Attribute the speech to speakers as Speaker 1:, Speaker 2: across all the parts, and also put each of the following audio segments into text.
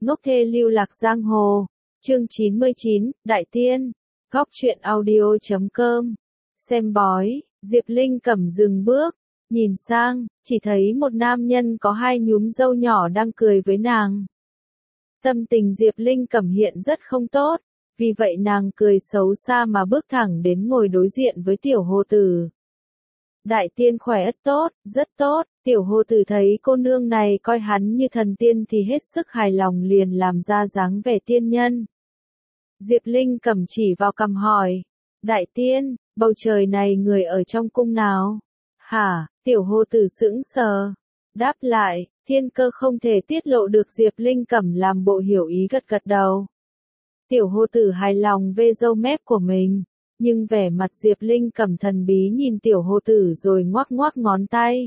Speaker 1: Ngốc thê lưu lạc giang hồ. Chương 99, Đại Tiên. Góc truyện audio.com. Xem bói, Diệp Linh Cẩm dừng bước, nhìn sang, chỉ thấy một nam nhân có hai nhúm râu nhỏ đang cười với nàng. Tâm tình Diệp Linh Cẩm hiện rất không tốt, vì vậy nàng cười xấu xa mà bước thẳng đến ngồi đối diện với tiểu hồ tử. Đại tiên khỏe tốt, rất tốt, tiểu hồ tử thấy cô nương này coi hắn như thần tiên thì hết sức hài lòng liền làm ra dáng vẻ tiên nhân. Diệp Linh Cẩm chỉ vào cằm hỏi, đại tiên, bầu trời này người ở trong cung nào? Hả, tiểu hồ tử sững sờ. Đáp lại, thiên cơ không thể tiết lộ được. Diệp Linh Cẩm làm bộ hiểu ý gật gật đầu. Tiểu hồ tử hài lòng vê râu mép của mình, nhưng vẻ mặt Diệp Linh Cẩm thần bí nhìn tiểu hồ tử rồi ngoắc ngoắc ngón tay.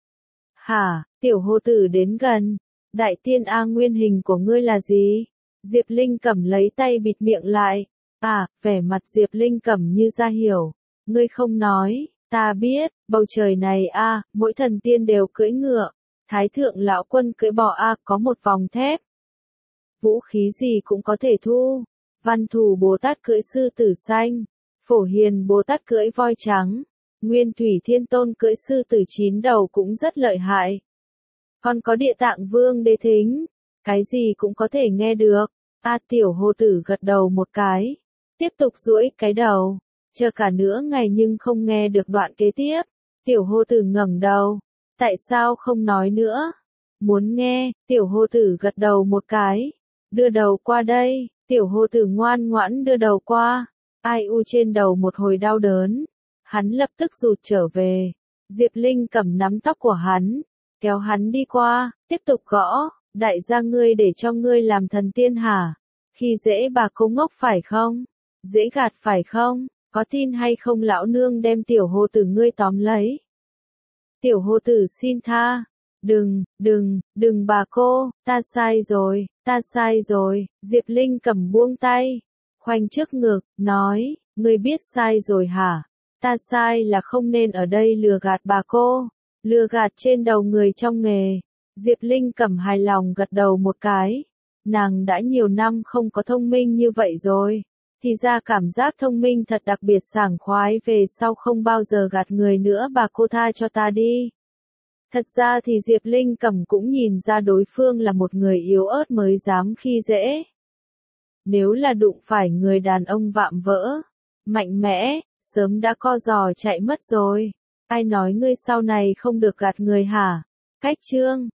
Speaker 1: Hả, tiểu hồ tử đến gần, đại tiên a nguyên hình của ngươi là gì? Diệp Linh Cẩm lấy tay bịt miệng lại. À, vẻ mặt Diệp Linh Cẩm như ra hiểu. Ngươi không nói, ta biết, bầu trời này a, mỗi thần tiên đều cưỡi ngựa. Thái thượng lão quân cưỡi bò a, có một vòng thép. Vũ khí gì cũng có thể thu. Văn Thù Bồ Tát cưỡi sư tử xanh. Phổ Hiền Bồ Tát cưỡi voi trắng. Nguyên Thủy Thiên Tôn cưỡi sư tử 9 đầu cũng rất lợi hại. Còn có Địa Tạng Vương Đế Thính. Cái gì cũng có thể nghe được. A tiểu hồ tử gật đầu một cái. Tiếp tục duỗi cái đầu. Chờ cả nửa ngày nhưng không nghe được đoạn kế tiếp. Tiểu hồ tử ngẩng đầu. Tại sao không nói nữa? Muốn nghe, tiểu hồ tử gật đầu một cái. Đưa đầu qua đây, tiểu hồ tử ngoan ngoãn đưa đầu qua. Ai u trên đầu một hồi đau đớn. Hắn lập tức rụt trở về. Diệp Linh cầm nắm tóc của hắn, kéo hắn đi qua, tiếp tục gõ. Đại gia ngươi để cho ngươi làm thần tiên hả? Khi dễ bà cô ngốc phải không? Dễ gạt phải không? Có tin hay không lão nương đem tiểu hồ tử ngươi tóm lấy? Tiểu hồ tử xin tha. Đừng bà cô, ta sai rồi. Diệp Linh cầm buông tay, khoanh trước ngực, nói, ngươi biết sai rồi hả? Ta sai là không nên ở đây lừa gạt bà cô, lừa gạt trên đầu người trong nghề. Diệp Linh Cẩm hài lòng gật đầu một cái. Nàng đã nhiều năm không có thông minh như vậy rồi. Thì ra cảm giác thông minh thật đặc biệt sảng khoái, về sau không bao giờ gạt người nữa, bà cô tha cho ta đi. Thật ra thì Diệp Linh Cẩm cũng nhìn ra đối phương là một người yếu ớt mới dám khi dễ. Nếu là đụng phải người đàn ông vạm vỡ, mạnh mẽ, sớm đã co giò chạy mất rồi. Ai nói ngươi sau này không được gạt người hả? Cách chương